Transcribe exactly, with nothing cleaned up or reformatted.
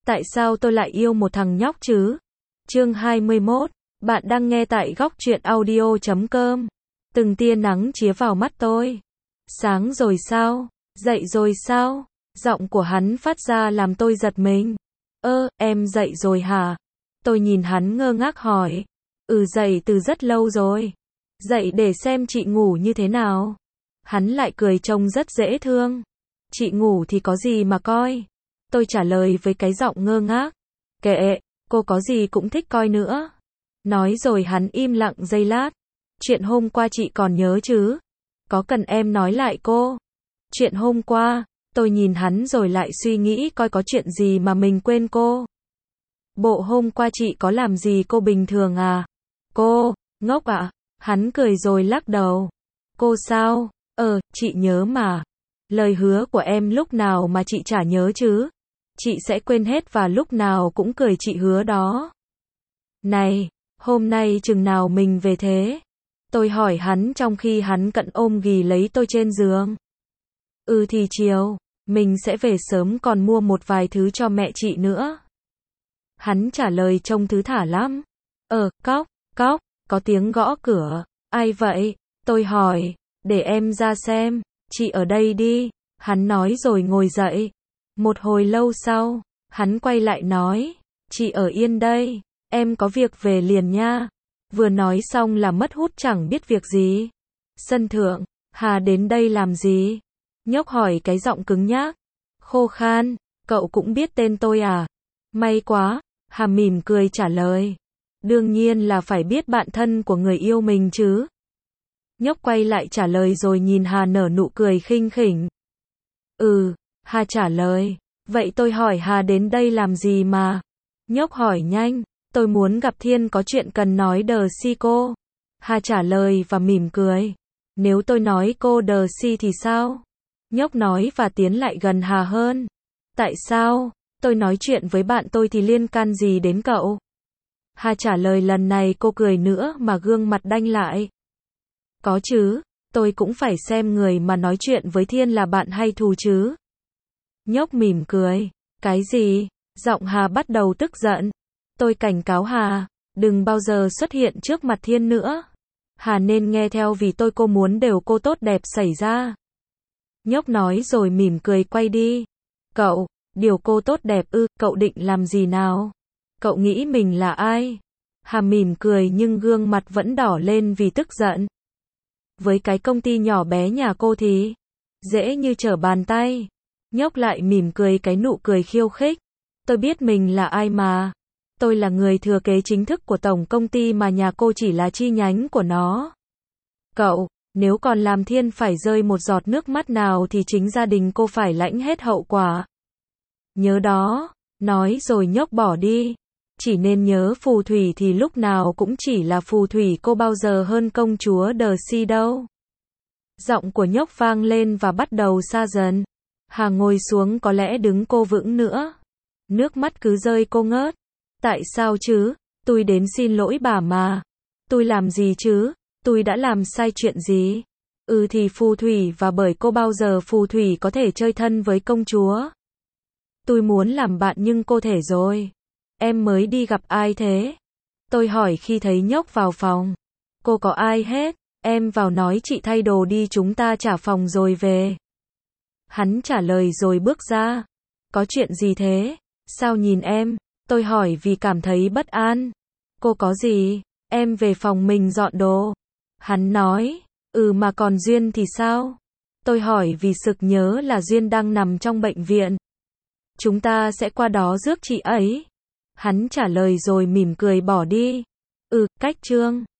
Tại sao tôi lại yêu một thằng nhóc chứ? Chương hai mươi mốt. Bạn đang nghe tại góc truyện audio chấm com. Từng tia nắng chiếu vào mắt tôi. Sáng rồi sao? Dậy rồi sao? Giọng của hắn phát ra làm tôi giật mình. Ơ, em dậy rồi hả? Tôi nhìn hắn ngơ ngác hỏi. Ừ, dậy từ rất lâu rồi. Dậy để xem chị ngủ như thế nào. Hắn lại cười trông rất dễ thương. Chị ngủ thì có gì mà coi. Tôi trả lời với cái giọng ngơ ngác. Kệ, cô có gì cũng thích coi nữa. Nói rồi hắn im lặng giây lát. Chuyện hôm qua chị còn nhớ chứ? Có cần em nói lại cô? Chuyện hôm qua, tôi nhìn hắn rồi lại suy nghĩ coi có chuyện gì mà mình quên cô. Bộ hôm qua chị có làm gì cô bình thường à? Cô, ngốc ạ. À? Hắn cười rồi lắc đầu. Cô sao? Ờ, chị nhớ mà. Lời hứa của em lúc nào mà chị chả nhớ chứ? Chị sẽ quên hết và lúc nào cũng cười chị hứa đó. Này, hôm nay chừng nào mình về thế? Tôi hỏi hắn trong khi hắn cận ôm ghì lấy tôi trên giường. Ừ thì chiều, mình sẽ về sớm còn mua một vài thứ cho mẹ chị nữa. Hắn trả lời trông thứ thả lắm. Ờ, cóc, cóc, có tiếng gõ cửa. Ai vậy? Tôi hỏi, để em ra xem, chị ở đây đi. Hắn nói rồi ngồi dậy. Một hồi lâu sau, hắn quay lại nói, chị ở yên đây, em có việc về liền nha. Vừa nói xong là mất hút chẳng biết việc gì. Sân thượng, Hà đến đây làm gì? Nhóc hỏi cái giọng cứng nhắc, khô khan, cậu cũng biết tên tôi à? May quá, Hà mỉm cười trả lời. Đương nhiên là phải biết bạn thân của người yêu mình chứ. Nhóc quay lại trả lời rồi nhìn Hà nở nụ cười khinh khỉnh. Ừ, Hà trả lời. Vậy tôi hỏi Hà đến đây làm gì mà? Nhóc hỏi nhanh. Tôi muốn gặp Thiên có chuyện cần nói đờ si cô. Hà trả lời và mỉm cười. Nếu tôi nói cô đờ si thì sao? Nhóc nói và tiến lại gần Hà hơn. Tại sao? Tôi nói chuyện với bạn tôi thì liên can gì đến cậu? Hà trả lời lần này cô cười nữa mà gương mặt đanh lại. Có chứ, tôi cũng phải xem người mà nói chuyện với Thiên là bạn hay thù chứ. Nhóc mỉm cười. Cái gì? Giọng Hà bắt đầu tức giận. Tôi cảnh cáo Hà, đừng bao giờ xuất hiện trước mặt Thiên nữa. Hà nên nghe theo vì tôi cô muốn đều cô tốt đẹp xảy ra. Nhóc nói rồi mỉm cười quay đi. Cậu, điều cô tốt đẹp ư, cậu định làm gì nào? Cậu nghĩ mình là ai? Hà mỉm cười nhưng gương mặt vẫn đỏ lên vì tức giận. Với cái công ty nhỏ bé nhà cô thì dễ như trở bàn tay. Nhóc lại mỉm cười cái nụ cười khiêu khích. Tôi biết mình là ai mà. Tôi là người thừa kế chính thức của tổng công ty mà nhà cô chỉ là chi nhánh của nó. Cậu, nếu còn làm Thiên phải rơi một giọt nước mắt nào thì chính gia đình cô phải lãnh hết hậu quả. Nhớ đó, nói rồi nhóc bỏ đi. Chỉ nên nhớ phù thủy thì lúc nào cũng chỉ là phù thủy cô bao giờ hơn công chúa đờ si đâu. Giọng của nhóc vang lên và bắt đầu xa dần. Hà ngồi xuống có lẽ đứng cô vững nữa. Nước mắt cứ rơi cô ngớt. Tại sao chứ? Tôi đến xin lỗi bà mà. Tôi làm gì chứ? Tôi đã làm sai chuyện gì? Ừ thì phù thủy và bởi cô bao giờ phù thủy có thể chơi thân với công chúa. Tôi muốn làm bạn nhưng cô thể rồi. Em mới đi gặp ai thế? Tôi hỏi khi thấy nhóc vào phòng. Cô có ai hết? Em vào nói chị thay đồ đi chúng ta trả phòng rồi về. Hắn trả lời rồi bước ra. Có chuyện gì thế? Sao nhìn em? Tôi hỏi vì cảm thấy bất an. Cô có gì? Em về phòng mình dọn đồ. Hắn nói, ừ mà còn Duyên thì sao? Tôi hỏi vì sực nhớ là Duyên đang nằm trong bệnh viện. Chúng ta sẽ qua đó rước chị ấy. Hắn trả lời rồi mỉm cười bỏ đi. Ừ, cách chương.